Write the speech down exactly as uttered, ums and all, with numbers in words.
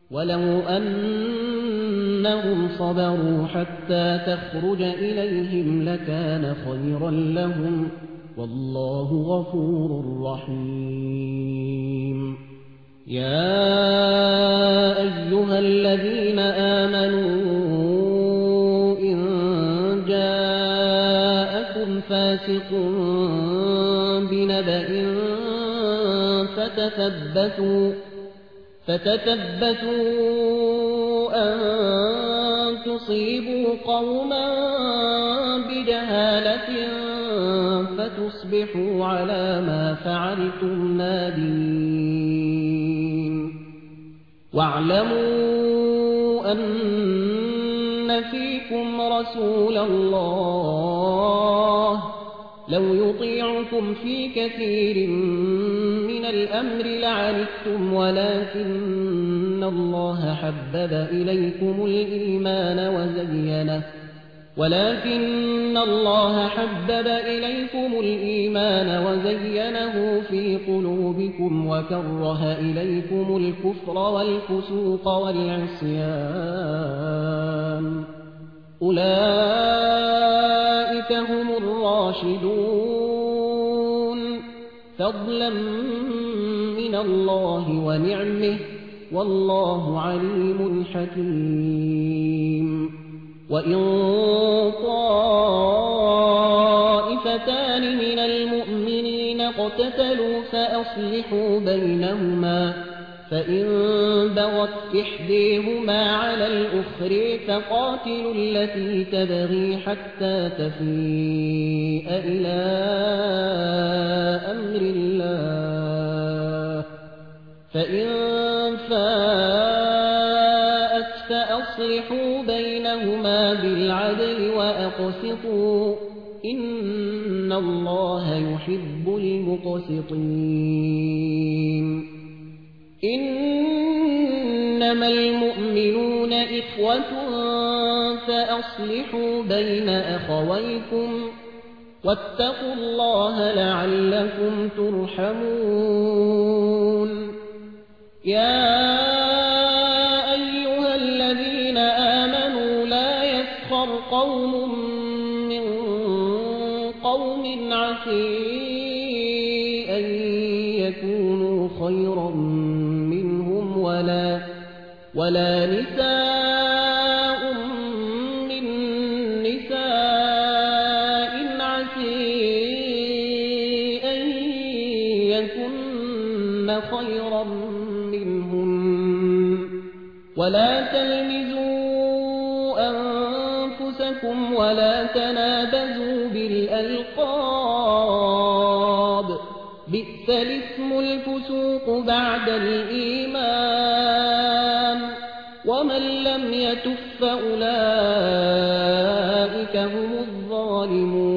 ولو أنهم صبروا حتى تخرج إليهم لكان خيرا لهم والله غفور رحيم. يا أيها الذين آمنوا إن جاءكم فاسق بنبأ فتثبتوا فتثبتوا أن تصيبوا قوما بجهالة فتصبحوا على ما فعلتم نادمين. واعلموا أن فيكم رسول الله لو يطيعكم في كثير من الأمر لعنتم ولكن الله حبب إليكم الإيمان وزينه ولكن الله حبب إليكم الإيمان وزينه في قلوبكم وكره إليكم الكفر والفسوق والعصيان أولئك هم الراشدون فضلا من الله ونعمه والله عليم حكيم. وإن طائفتان من المؤمنين اقتتلوا فأصلحوا بينهما فإن بغت إحديهما على الأخرى فقاتلوا التي تبغي حتى تفيء إلى أمر الله فإن فاءت فأصلحوا بينهما بالعدل وأقسطوا إن الله يحب المقسطين. إنما المؤمنون إخوة فأصلحوا بين أخويكم واتقوا الله لعلكم ترحمون. يا أيها الذين آمنوا لا يسخر قوم من قوم عسى أن يكونوا خيرا منهم ولا ولا نساء من نساء عسى أن يكن خيرا منهم ولا تلمزوا أنفسكم ولا تنابزوا بالألقاب بئس الاسم الفسوق بعد الإيمان ومن لم يتب فأولئك هم الظالمون.